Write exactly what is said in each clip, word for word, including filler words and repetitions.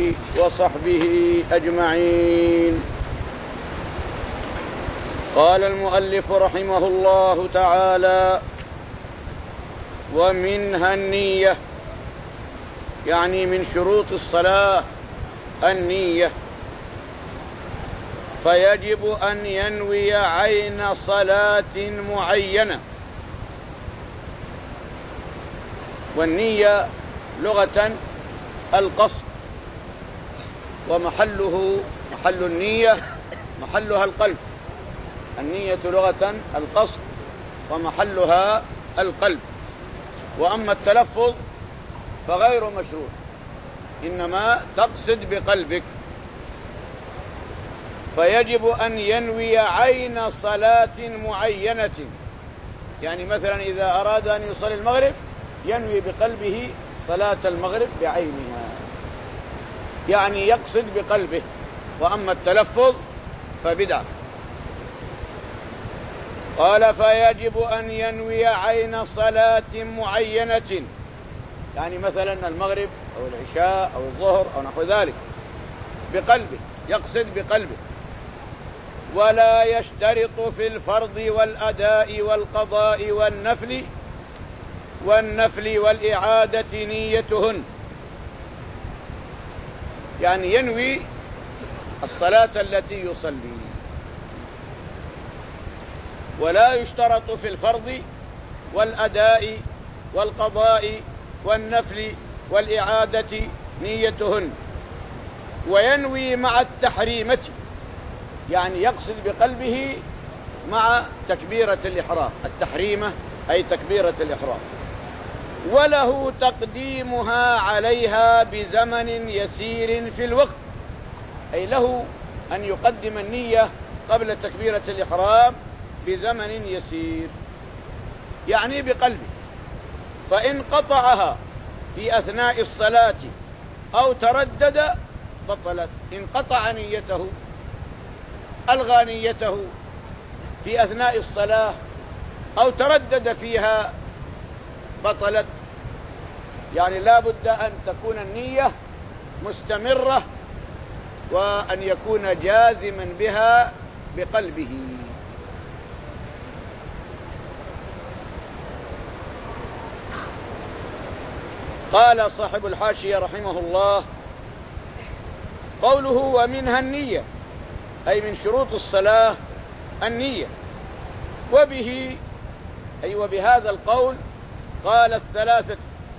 وصحبه أجمعين. قال المؤلف رحمه الله تعالى: ومنها النية، يعني من شروط الصلاة النية، فيجب أن ينوي عين صلاة معينة. والنية لغة القصد، ومحله محل النية محلها القلب. النية لغة القصد ومحلها القلب، وأما التلفظ فغير مشروع، إنما تقصد بقلبك. فيجب أن ينوي عين صلاة معينة، يعني مثلا إذا أراد أن يصلي المغرب ينوي بقلبه صلاة المغرب بعينها، يعني يقصد بقلبه. وأما التلفظ فبدعة. قال: فيجب أن ينوي عين صلاة معينة، يعني مثلا المغرب أو العشاء أو الظهر أو نحو ذلك بقلبه، يقصد بقلبه. ولا يشترط في الفرض والأداء والقضاء والنفل والنفل والإعادة نيتهن، يعني ينوي الصلاة التي يصلي. ولا يشترط في الفرض والأداء والقضاء والنفل والإعادة نيتهن. وينوي مع التحريمة، يعني يقصد بقلبه مع تكبيرة الإحرام. التحريمة أي تكبيرة الإحرام. وله تقديمها عليها بزمن يسير في الوقت، أي له أن يقدم النية قبل تكبيرة الإحرام بزمن يسير، يعني بقلبه. فإن قطعها في أثناء الصلاة أو تردد بطلت. إن قطع نيته، ألغى نيته في أثناء الصلاة أو تردد فيها بطلت. يعني لا بد أن تكون النية مستمرة، وأن يكون جازما بها بقلبه. قال صاحب الحاشية رحمه الله: قوله ومنها النية، أي من شروط الصلاة النية. وبه أي وبهذا القول قال الثلاثة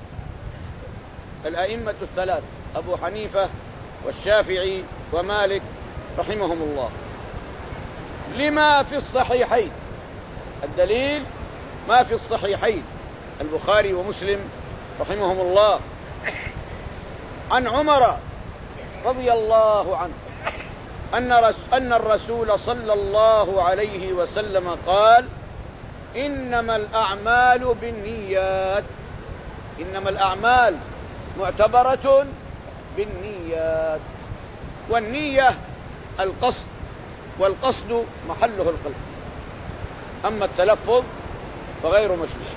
الأئمة الثلاثة، أبو حنيفة والشافعي ومالك رحمهم الله، لما في الصحيحين. الدليل ما في الصحيحين البخاري ومسلم رحمهم الله، عن عمر رضي الله عنه أن أن الرسول صلى الله عليه وسلم قال: إنما الأعمال بالنيات. إنما الأعمال معتبرة بالنيات، والنية القصد، والقصد محله القلب. أما التلفظ فغير مشروع.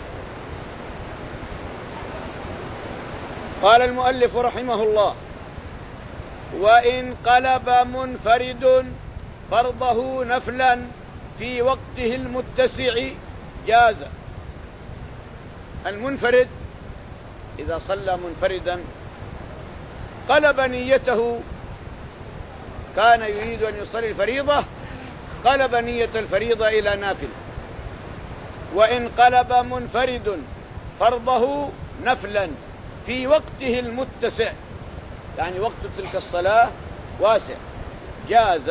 قال المؤلف رحمه الله: وإن قلب منفرد فرضه نفلا في وقته المتسع جاز. المنفرد إذا صلى منفردا قلب نيته، كان يريد أن يصلي الفريضة، قلب نية الفريضة إلى نافل. وإن قلب منفرد فرضه نفلا في وقته المتسع، يعني وقت تلك الصلاة واسع، جاز.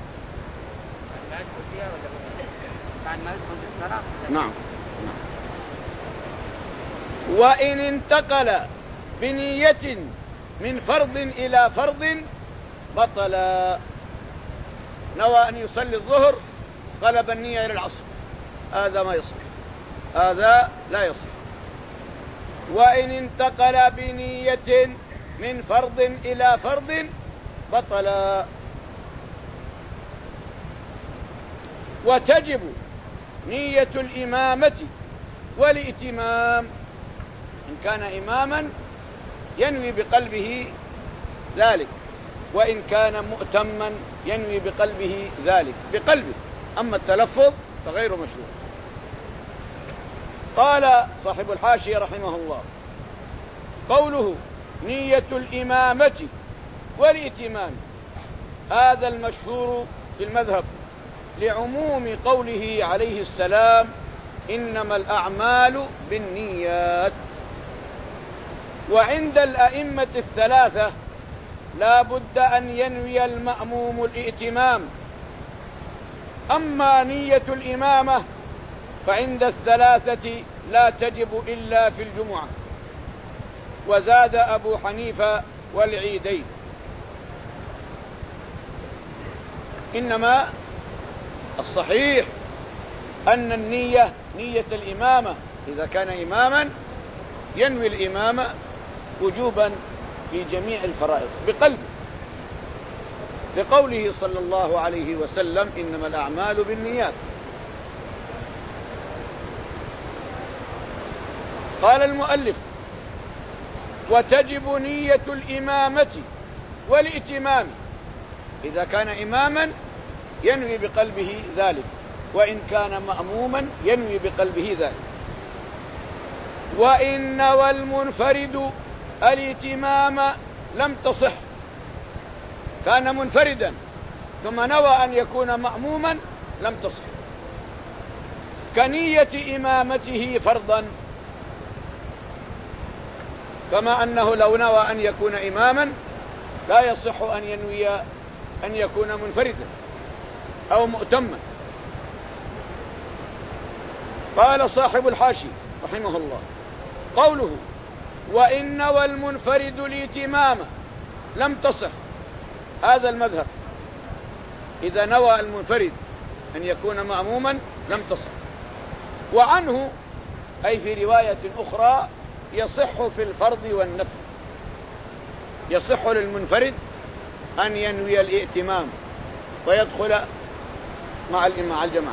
نعم. وإن انتقل بنية من فرض إلى فرض بطل. نوى أن يصلي الظهر قلب النية إلى العصر، هذا ما يصح، هذا لا يصح. وإن انتقل بنية من فرض إلى فرض بطل. وتجب نية الإمامة والائتمام. إن كان إماما ينوي بقلبه ذلك، وإن كان مؤتما ينوي بقلبه ذلك بقلبه، أما التلفظ فغير مشروع. قال صاحب الحاشية رحمه الله: قوله نية الإمامة والائتمام هذا المشهور في المذهب لعموم قوله عليه السلام: إنما الأعمال بالنيات. وعند الأئمة الثلاثة لا بد أن ينوي المأموم الائتمام. أما نية الإمامة فعند الثلاثة لا تجب إلا في الجمعة، وزاد أبو حنيفة والعيدين. إنما الصحيح أن النية نية الإمامة إذا كان إماما ينوي الإمامة وجوبا في جميع الفرائض بقلبه، لقوله صلى الله عليه وسلم: إنما الأعمال بالنيات. قال المؤلف: وتجب نية الإمامة والائتمام. إذا كان إماما ينوي بقلبه ذلك، وإن كان مأموما ينوي بقلبه ذلك. وإن نوى المنفرد الائتمام لم تصح. كان منفردا ثم نوى أن يكون مأموما لم تصح، كنية إمامته فرضا، كما أنه لو نوى أن يكون إماما لا يصح أن ينوي أن يكون منفردا أو مؤتما. قال صاحب الحاشي رحمه الله: قوله وإن نوى المنفرد الائتمام لم تصح، هذا المذهب. إذا نوى المنفرد أن يكون مأموما لم تصح. وعنه أي في رواية أخرى يصح في الفرض والنفل، يصح للمنفرد أن ينوي الائتمام ويدخل مع مع الجماعة.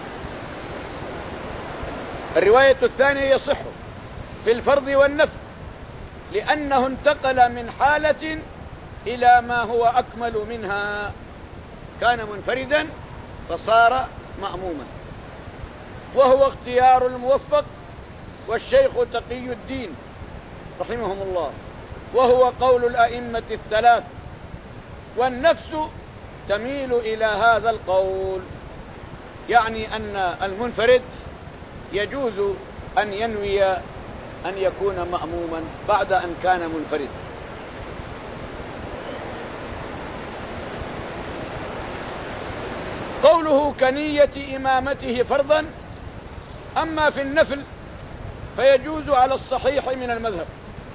الرواية الثانية يصح في الفرض والنفل، لأنه انتقل من حالة إلى ما هو أكمل منها. كان منفردا فصار مأموما، وهو اختيار الموفق والشيخ تقي الدين رحمهم الله، وهو قول الأئمة الثلاث، والنفس تميل إلى هذا القول، يعني أن المنفرد يجوز أن ينوي أن يكون مأموما بعد أن كان منفرد. قوله كنية إمامته فرضا. أما في النفل فيجوز على الصحيح من المذهب.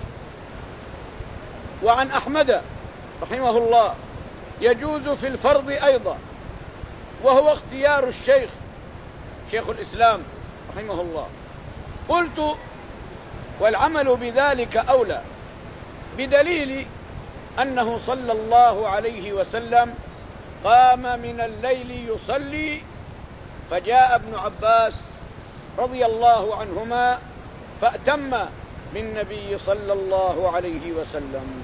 وعن أحمد رحمه الله يجوز في الفرض أيضا، وهو اختيار الشيخ شيخ الإسلام رحمه الله. قلت: والعمل بذلك أولى، بدليل أنه صلى الله عليه وسلم قام من الليل يصلي، فجاء ابن عباس رضي الله عنهما فأتم بالنبي صلى الله عليه وسلم.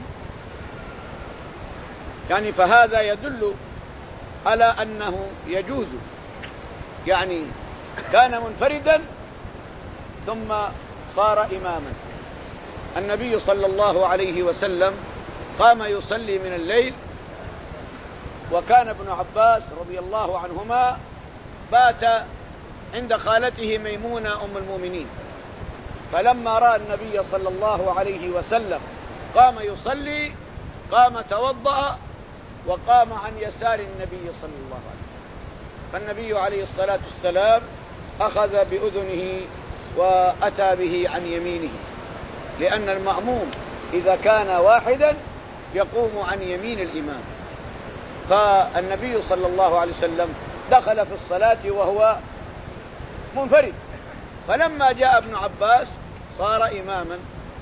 يعني فهذا يدل على أنه يجوز، يعني كان منفردا ثم صار إماما. النبي صلى الله عليه وسلم قام يصلي من الليل، وكان ابن عباس رضي الله عنهما بات عند خالته ميمونة أم المؤمنين، فلما رأى النبي صلى الله عليه وسلم قام يصلي قام توضأ وقام عن يسار النبي صلى الله عليه وسلم. فالنبي عليه الصلاة والسلام أخذ بأذنه وأتى به عن يمينه، لأن المأموم إذا كان واحدا يقوم عن يمين الإمام. فالنبي صلى الله عليه وسلم دخل في الصلاة وهو منفرد، فلما جاء ابن عباس صار إماما.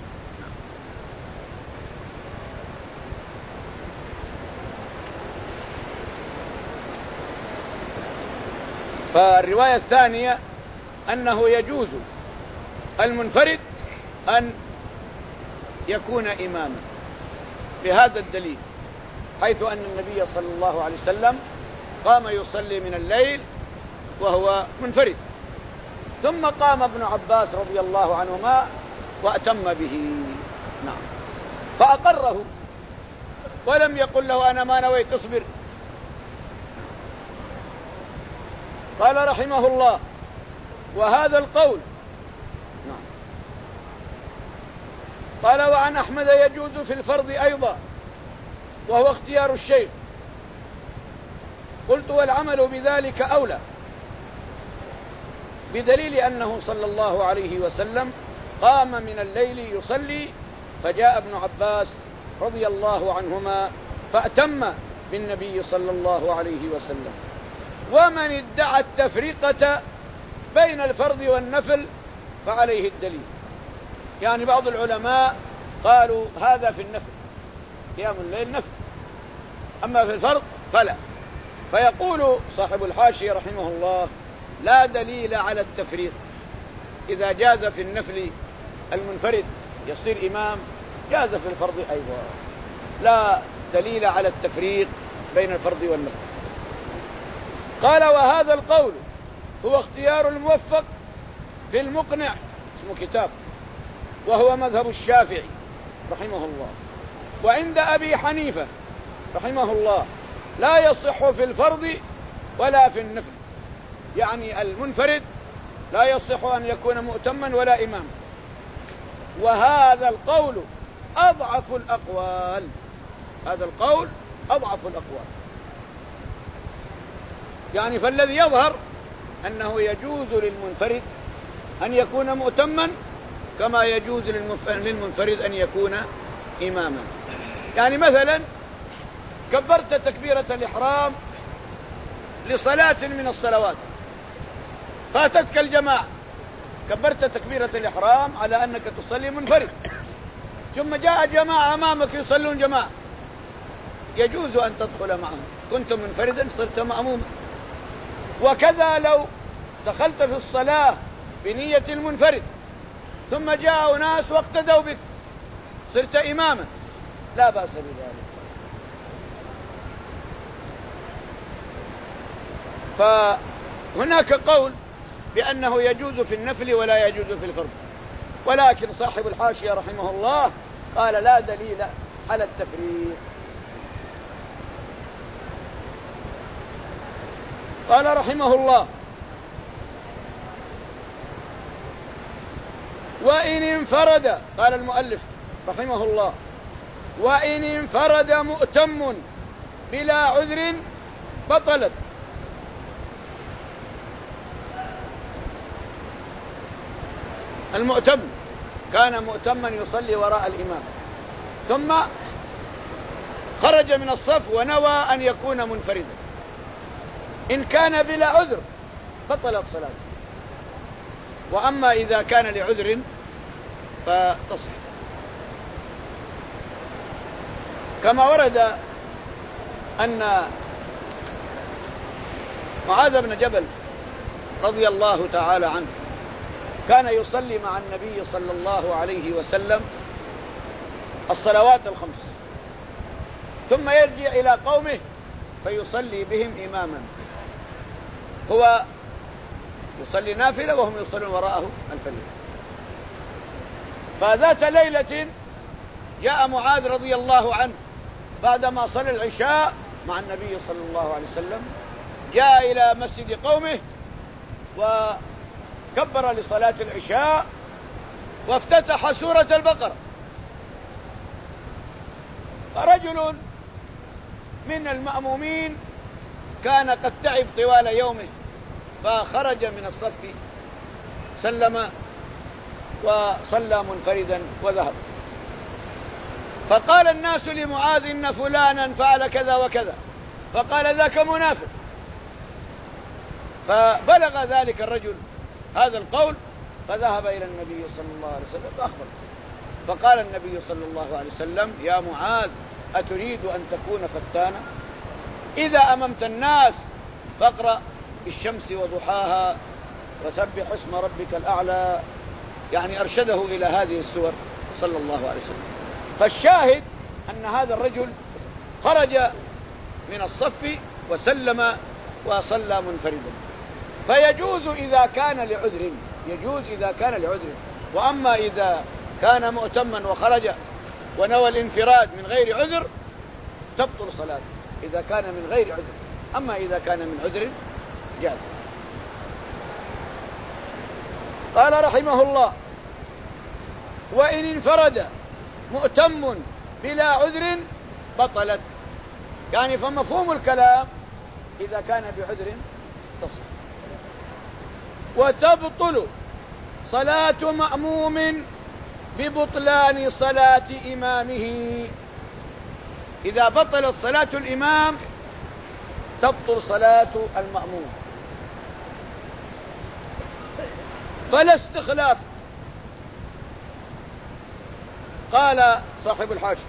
فالرواية الثانية أنه يجوز المنفرد أن يكون إماما بهذا الدليل، حيث أن النبي صلى الله عليه وسلم قام يصلي من الليل وهو منفرد، ثم قام ابن عباس رضي الله عنهما وأتم به. نعم. فأقره ولم يقل له أنا ما نويت، اصبر. قال رحمه الله: وهذا القول. نعم. قال: وعن أحمد يجوز في الفرض أيضا وهو اختيار الشيخ. قلت: والعمل بذلك أولى، بدليل أنه صلى الله عليه وسلم قام من الليل يصلي، فجاء ابن عباس رضي الله عنهما فأتم بالنبي صلى الله عليه وسلم. ومن ادعى التفرقة بين الفرض والنفل فعليه الدليل. يعني بعض العلماء قالوا هذا في النفل، قيام الليل نفل، أما في الفرض فلا. فيقول صاحب الحاشية رحمه الله: لا دليل على التفريق. إذا جاز في النفل المنفرد يصير إمام، جاز في الفرض أيضا. لا دليل على التفريق بين الفرض والنفل. قال: وهذا القول هو اختيار الموفق في المقنع، اسمه كتاب، وهو مذهب الشافعي رحمه الله. وعند أبي حنيفة رحمه الله لا يصح في الفرض ولا في النفل، يعني المنفرد لا يصح أن يكون مؤتما ولا إمام. وهذا القول أضعف الأقوال، هذا القول أضعف الأقوال. يعني فالذي يظهر أنه يجوز للمنفرد أن يكون مؤتما كما يجوز للمنفرد أن يكون إماما. يعني مثلا كبرت تكبيرة الإحرام لصلاة من الصلوات، فاتتك الجماعة، كبرت تكبيرة الإحرام على أنك تصلي منفرد، ثم جاء جماعة أمامك يصلون جماعة، يجوز أن تدخل معهم، كنت منفردا صرت مأموما. وكذا لو دخلت في الصلاة بنية المنفرد ثم جاء ناس واقتدوا بك صرت إماما، لا بأس بذلك. فهناك قول بأنه يجوز في النفل ولا يجوز في الفرض، ولكن صاحب الحاشية رحمه الله قال: لا دليل على التفريق. قال رحمه الله: وإن انفرد، قال المؤلف رحمه الله: وإن انفرد مؤتم بلا عذر بطلت. المؤتم كان مؤتما يصلي وراء الإمام، ثم خرج من الصف ونوى أن يكون منفردا، إن كان بلا عذر بطلت صلاته. وأما إذا كان لعذر فتصح، كما ورد أن معاذ بن جبل رضي الله تعالى عنه كان يصلي مع النبي صلى الله عليه وسلم الصلوات الخمس، ثم يرجع إلى قومه فيصلي بهم إماما، هو يصلي نافلة وهم يصلون وراءه الفريضة. فذات ليلة جاء معاذ رضي الله عنه بعدما صلى العشاء مع النبي صلى الله عليه وسلم، جاء إلى مسجد قومه وكبر لصلاة العشاء وافتتح سورة البقرة، فرجل من المأمومين كان قد تعب طوال يومه فخرج من الصف، سلم وصلى منفردا وذهب. فقال الناس لمعاذ إن فلانا فعل كذا وكذا، فقال ذاك منافق. فبلغ ذلك الرجل هذا القول فذهب إلى النبي صلى الله عليه وسلم فأخبر. فقال النبي صلى الله عليه وسلم: يا معاذ أتريد أن تكون فتانا؟ إذا أممت الناس فاقرأ بالشمس وضحاها وسبح اسم ربك الأعلى. يعني أرشده إلى هذه السور صلى الله عليه وسلم. فالشاهد أن هذا الرجل خرج من الصف وسلم وصلى منفردا، فيجوز إذا كان لعذر، يجوز إذا كان لعذر. وأما إذا كان مؤتما وخرج ونوى الانفراد من غير عذر تبطل صلاته إذا كان من غير عذر، أما إذا كان من عذر جاز. قال رحمه الله: وإن انفرد مؤتم بلا عذر بطلت، يعني فمفهوم الكلام إذا كان بعذر تصح. وتبطل صلاة مأموم ببطلان صلاة إمامه، إذا بطلت صلاة الإمام تبطل صلاة المأموم. فلا استخلاف. قال صاحب الحاشية: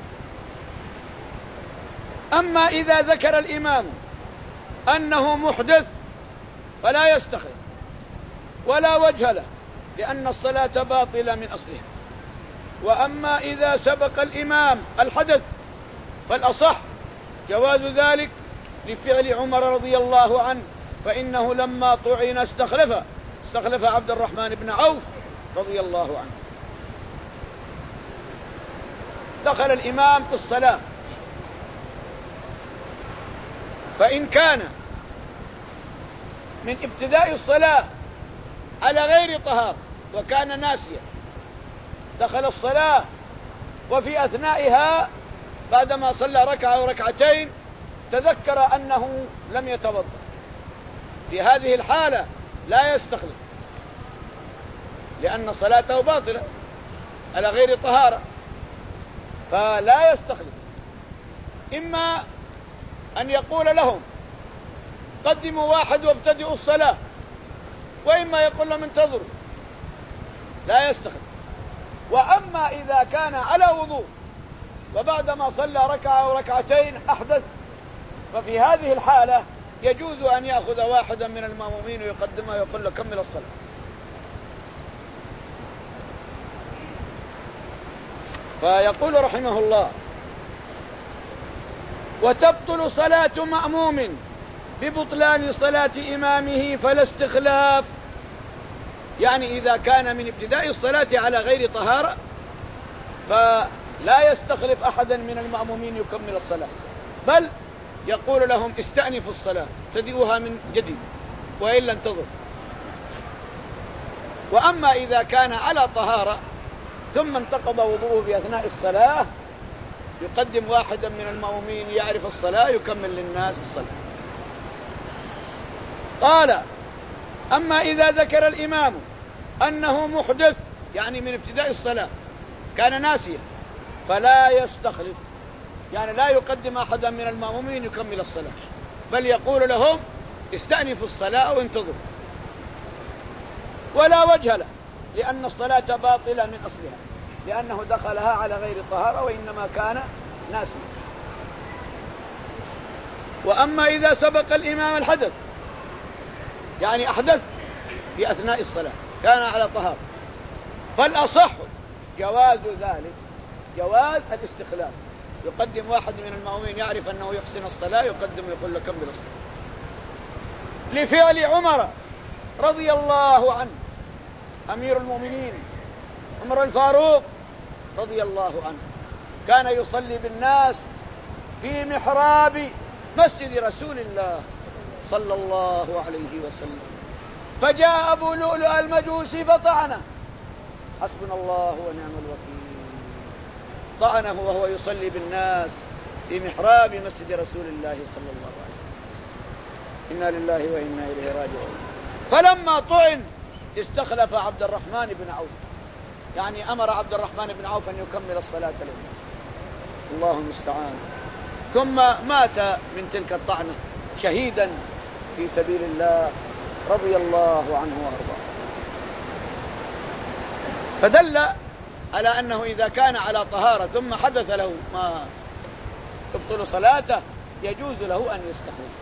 أما إذا ذكر الإمام أنه محدث فلا يستخلف ولا وجه له، لأن الصلاة باطلة من أصلها. وأما إذا سبق الإمام الحدث فالأصح جواز ذلك لفعل عمر رضي الله عنه، فإنه لما طعن استخلف استخلف عبد الرحمن بن عوف رضي الله عنه. دخل الإمام في الصلاة، فإن كان من ابتداء الصلاة على غير طهارة وكان ناسيا، دخل الصلاة وفي أثنائها بعدما صلى ركعة أو ركعتين تذكر أنه لم يتوضأ، في هذه الحالة لا يستخلف، لأن صلاته باطلة على غير طهارة، فلا يستخلف. إما أن يقول لهم قدموا واحد وابتدئوا الصلاة، وإما يقول لهم انتظروا، لا يستخلف. وأما إذا كان على وضوء وبعدما صلى ركعة أو ركعتين أحدث، ففي هذه الحالة يجوز أن يأخذ واحدا من المأمومين ويقدمه ويقول له كمل الصلاة. فيقول رحمه الله: وتبطل صلاة مأموم ببطلان صلاة إمامه فلا استخلاف، يعني إذا كان من ابتداء الصلاة على غير طهارة فلا يستخلف أحدا من المأمومين يكمل الصلاة، بل يقول لهم استأنفوا الصلاة ابتدئوها من جديد وإلا انتظر. وأما إذا كان على طهارة ثم انتقض وضوءه في أثناء الصلاة يقدم واحدا من المأمومين يعرف الصلاة يكمل للناس الصلاة. قال: أما إذا ذكر الإمام أنه محدث، يعني من ابتداء الصلاة كان ناسيا، فلا يستخلف، يعني لا يقدم أحدا من المأمومين يكمل الصلاة، بل يقول لهم استأنفوا الصلاة وانتظروا، ولا وجه له، لأن الصلاة باطلة من أصلها، لأنه دخلها على غير طهارة وإنما كان ناسيا. وأما إذا سبق الإمام الحدث، يعني أحدث في أثناء الصلاة كان على طهارة، فالأصح جواز ذلك، جواز الاستخلاف، يقدم واحد من المأمومين يعرف أنه يحسن الصلاة يقدم ويقول له كمل الصلاة، لفعل عمر رضي الله عنه أمير المؤمنين عمر الفاروق رضي الله عنه، كان يصلي بالناس في محراب مسجد رسول الله صلى الله عليه وسلم، فجاء أبو لؤلؤ المجوسي فطعنه، حسبنا الله ونعم الوكيل، طعنه وهو يصلي بالناس في محراب مسجد رسول الله صلى الله عليه وسلم. إنا لله وإنا إليه راجعون. فلما طعن استخلف عبد الرحمن بن عوف، يعني أمر عبد الرحمن بن عوف أن يكمل الصلاة للناس، الله المستعان. ثم مات من تلك الطعنة شهيدا في سبيل الله رضي الله عنه وأرضاه. فدل على أنه إذا كان على طهارة ثم حدث له ما تبطل صلاته يجوز له أن يستخلف.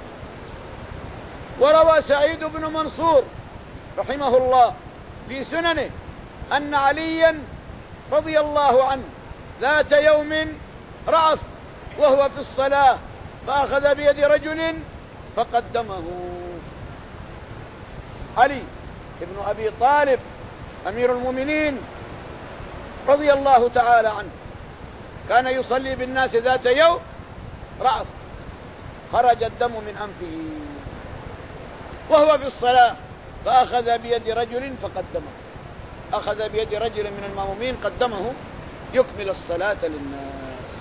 وروى سعيد بن منصور رحمه الله في سننه أن عليا رضي الله عنه ذات يوم رأف وهو في الصلاة فأخذ بيد رجل فقدمه. علي ابن أبي طالب أمير المؤمنين رضي الله تعالى عنه كان يصلي بالناس ذات يوم رأف خرج الدم من أنفه وهو في الصلاة فأخذ بيد رجل فقدمه، أخذ بيد رجل من المأمومين قدمه يكمل الصلاة للناس.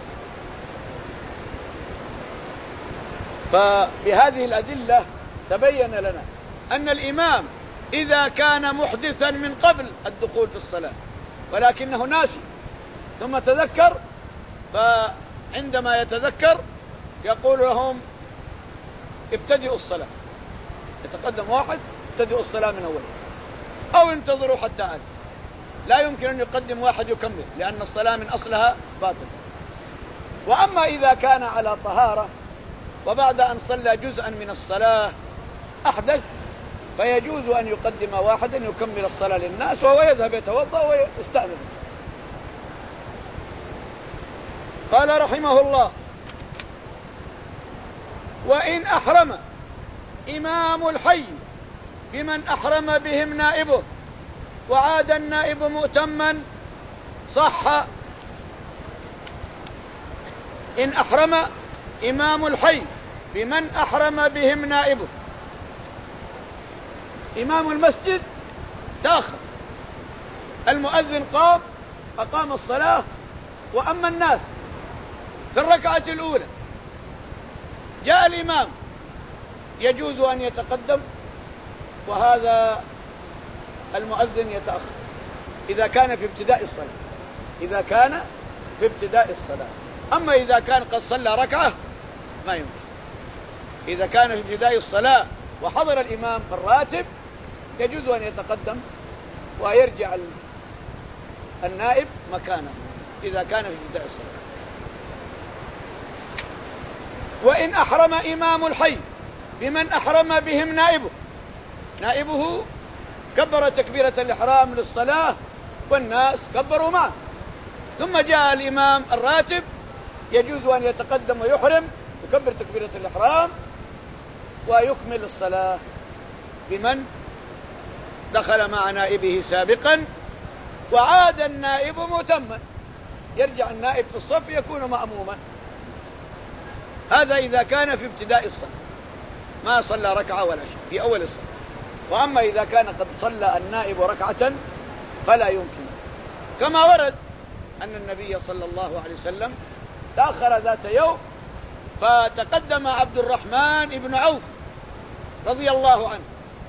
فبهذه الأدلة تبين لنا أن الإمام إذا كان محدثا من قبل الدخول في الصلاة ولكنه ناسي ثم تذكر، فعندما يتذكر يقول لهم ابتدئوا الصلاة، يتقدم واحد ابتدئوا الصلاة من أول أو انتظروا حتى آتي. لا يمكن أن يقدم واحد يكمل لأن الصلاة من أصلها باطل. وأما إذا كان على طهارة وبعد أن صلى جزءا من الصلاة أحدث فيجوز أن يقدم واحدا يكمل الصلاة للناس وهو يذهب يتوضأ ويستأذن. قال رحمه الله: وإن أحرم إمام الحي بمن أحرم بهم نائبه وعاد النائب مؤتما صح. إن أحرم إمام الحي بمن أحرم بهم نائبه، إمام المسجد تأخر، المؤذن قام أقام الصلاة وأما الناس في الركعة الأولى جاء الإمام يجوز أن يتقدم وهذا المؤذن يتأخر إذا كان في ابتداء الصلاة، إذا كان في ابتداء الصلاة. أما إذا كان قد صلى ركعة ما يمكن. إذا كان في ابتداء الصلاة وحضر الإمام الراتب يجوز أن يتقدم ويرجع النائب مكانه إذا كان في ابتداء الصلاة. وإن أحرم إمام الحي بمن أحرم بهم نائبه، نائبه كبر تكبيرة الإحرام للصلاة والناس كبروا معه، ثم جاء الإمام الراتب يجوز أن يتقدم ويحرم يكبر تكبيرة الإحرام ويكمل الصلاة بمن دخل مع نائبه سابقا وعاد النائب متما، يرجع النائب في الصف يكون مأموما. هذا إذا كان في ابتداء الصلاة ما صلى ركعة ولا شيء في أول الصلاة. وأما إذا كان قد صلى النائب ركعة فلا يمكن، كما ورد أن النبي صلى الله عليه وسلم تأخر ذات يوم فتقدم عبد الرحمن بن عوف رضي الله عنه،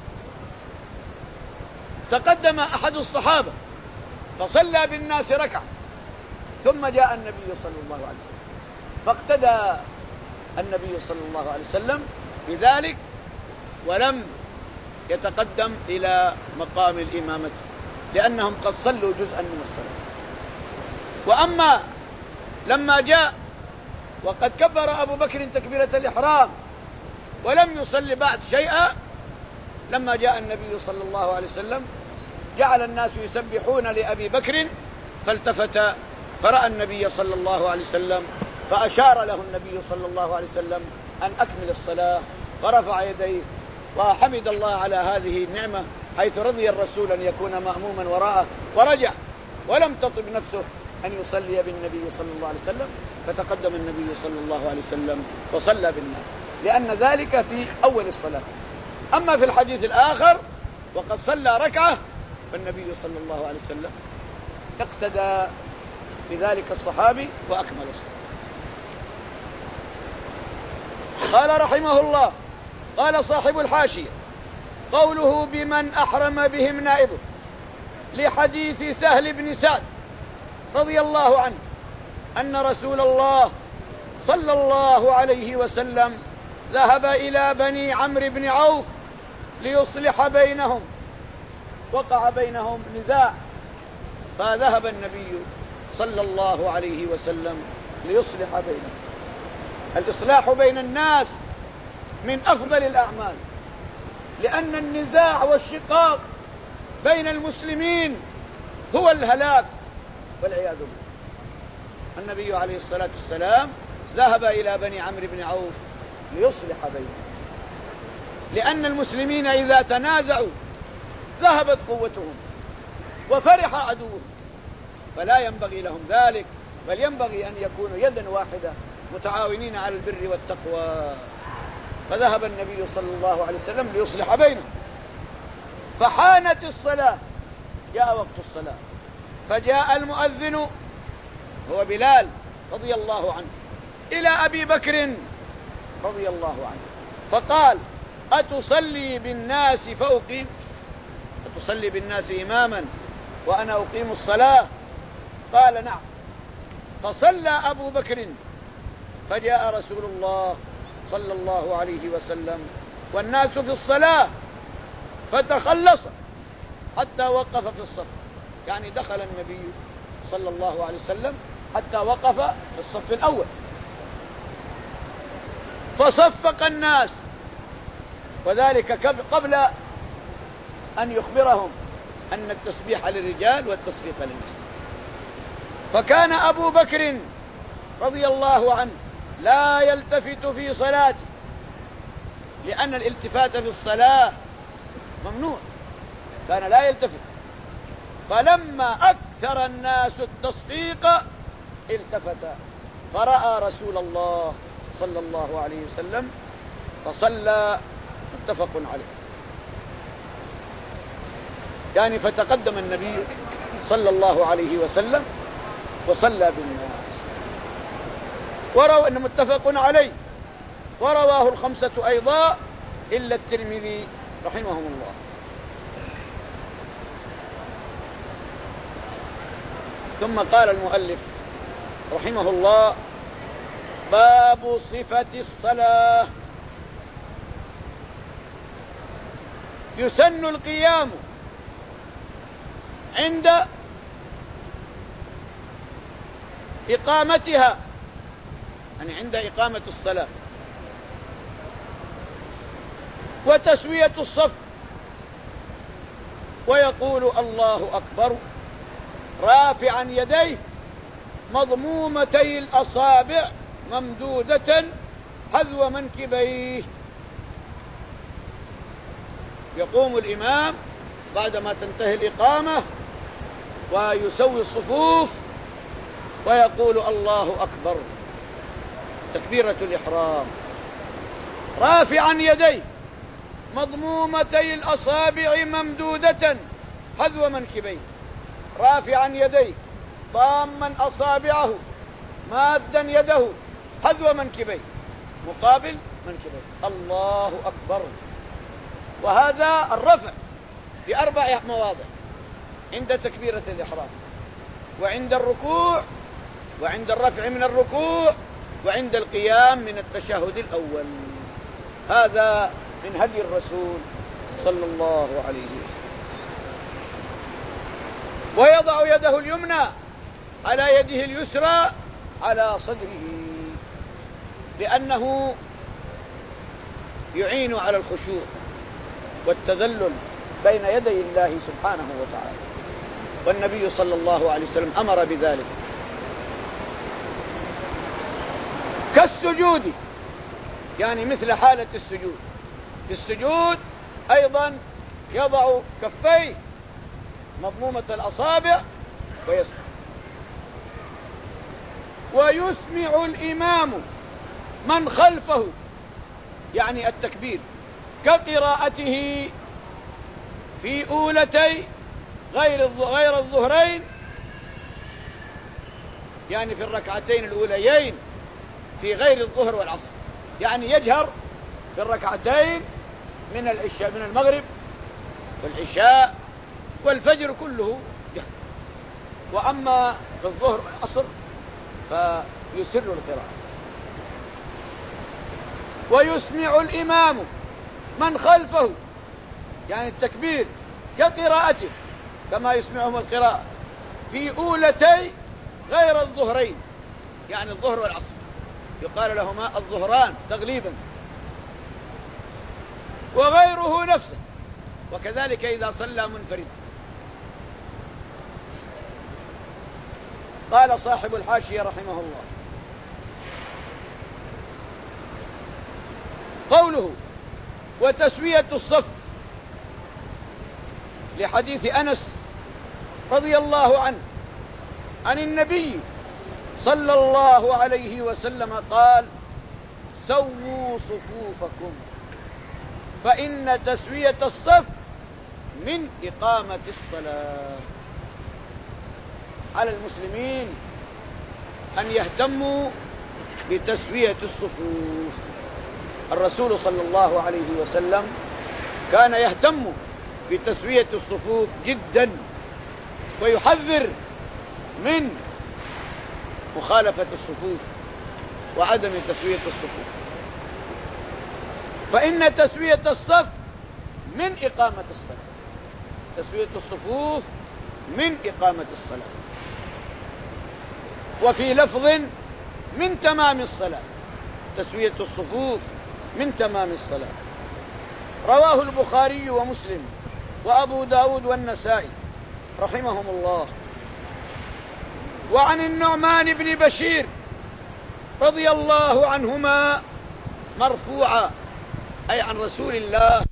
تقدم أحد الصحابة فصلى بالناس ركعة ثم جاء النبي صلى الله عليه وسلم فاقتدى النبي صلى الله عليه وسلم بذلك ولم يتقدم إلى مقام الإمامة لأنهم قد صلوا جزءا من الصلاة. وأما لما جاء وقد كبر أبو بكر تكبيرة الإحرام ولم يصلي بعد شيئا، لما جاء النبي صلى الله عليه وسلم جعل الناس يسبحون لأبي بكر فالتفت فرأى النبي صلى الله عليه وسلم فأشار له النبي صلى الله عليه وسلم أن أكمل الصلاة فرفع يديه وحمد الله على هذه النعمة حيث رضي الرسول أن يكون مأموما وراءه ورجع ولم تطب نفسه أن يصلي بالنبي صلى الله عليه وسلم، فتقدم النبي صلى الله عليه وسلم وصلى بالناس لأن ذلك في أول الصلاة. أما في الحديث الآخر وقد صلى ركعة فالنبي صلى الله عليه وسلم اقتدى بذلك الصحابي وأكمل الصلاة. قال رحمه الله: قال صاحب الحاشية: قوله بمن أحرم بهم نائبه لحديث سهل بن سعد رضي الله عنه أن رسول الله صلى الله عليه وسلم ذهب إلى بني عمرو بن عوف ليصلح بينهم، وقع بينهم نزاع فذهب النبي صلى الله عليه وسلم ليصلح بينهم. الإصلاح بين الناس من أفضل الأعمال، لأن النزاع والشقاق بين المسلمين هو الهلاك والعياذ بالله. النبي عليه الصلاة والسلام ذهب إلى بني عمرو بن عوف ليصلح بينهم، لأن المسلمين إذا تنازعوا ذهبت قوتهم وفرح عدوهم، فلا ينبغي لهم ذلك، بل ينبغي أن يكونوا يدا واحدة متعاونين على البر والتقوى. فذهب النبي صلى الله عليه وسلم ليصلح بينهم، فحانت الصلاة، جاء وقت الصلاة، فجاء المؤذن هو بلال رضي الله عنه إلى أبي بكر رضي الله عنه فقال: أتصلي بالناس فأقيم؟ أتصلي بالناس إماما وأنا أقيم الصلاة؟ قال: نعم. فصلى أبو بكر، فجاء رسول الله صلى الله عليه وسلم والناس في الصلاة، فتخلص حتى وقف في الصف، يعني دخل النبي صلى الله عليه وسلم حتى وقف في الصف الأول، فصفق الناس، وذلك قبل أن يخبرهم أن التسبيح للرجال والتصفيق للنساء. فكان أبو بكر رضي الله عنه لا يلتفت في صلاته، لأن الالتفات في الصلاة ممنوع، كان لا يلتفت. فلما أكثر الناس التصفيق التفت، فرأى رسول الله صلى الله عليه وسلم فصلى، متفق عليه. يعني فتقدم النبي صلى الله عليه وسلم وصلى بالناس، وروى أنه متفق عليه، ورواه الخمسة أيضا إلا الترمذي رحمهم الله. ثم قال المؤلف رحمه الله: باب صفة الصلاة. يسن القيام عند إقامتها، يعني عند إقامة الصلاة، وتسوية الصف، ويقول الله أكبر رافعا يديه مضمومتي الأصابع ممدودة حذو منكبيه. يقوم الإمام بعدما تنتهي الإقامة ويسوي الصفوف ويقول الله أكبر، تكبيرة الإحرام، رافعا يديه مضمومتي الأصابع ممدودة حذو منكبيه، رافعا يديه ضاما أصابعه مادا يده حذو منكبيه مقابل منكبيه، الله أكبر. وهذا الرفع في أربع مواضع: عند تكبيرة الإحرام، وعند الركوع، وعند الرفع من الركوع، وعند القيام من التشهد الأول. هذا من هدي الرسول صلى الله عليه وسلم. ويضع يده اليمنى على يده اليسرى على صدره، لأنه يعين على الخشوع والتذلل بين يدي الله سبحانه وتعالى، والنبي صلى الله عليه وسلم أمر بذلك. كالسجود، يعني مثل حالة السجود، في السجود أيضا يضع كفيه مضمومة الأصابع ويسجد. ويسمع الإمام من خلفه، يعني التكبير، كقراءته في أولتي غير غير الظهرين، يعني في الركعتين الأوليين في غير الظهر والعصر، يعني يجهر في الركعتين من العشاء، من المغرب والعشاء والفجر كله جهر. وأما في الظهر والعصر فيسر القراءة. ويسمع الإمام من خلفه، يعني التكبير كقراءته، كما يسمعهم القراءة في أولتي غير الظهرين، يعني الظهر والعصر، يقال لهما الظهران تغليبا، وغيره نفسه، وكذلك إذا صلى منفردا. قال صاحب الحاشية رحمه الله: قوله وتسوية الصف لحديث أنس رضي الله عنه عن النبي صلى الله عليه وسلم قال سووا صفوفكم فإن تسوية الصف من إقامة الصلاة. على المسلمين أن يهتموا بتسوية الصفوف. الرسول صلى الله عليه وسلم كان يهتم بتسوية الصفوف جدا ويحذر من مخالفة الصفوف وعدم تسوية الصفوف، فإن تسوية الصف من إقامة الصلاة. تسوية الصفوف من إقامة الصلاة، وفي لفظ من تمام الصلاة. تسوية الصفوف من تمام الصلاة. رواه البخاري ومسلم وأبو داود والنسائي رحمهم الله. وعن النعمان بن بشير رضي الله عنهما مرفوعا، أي عن رسول الله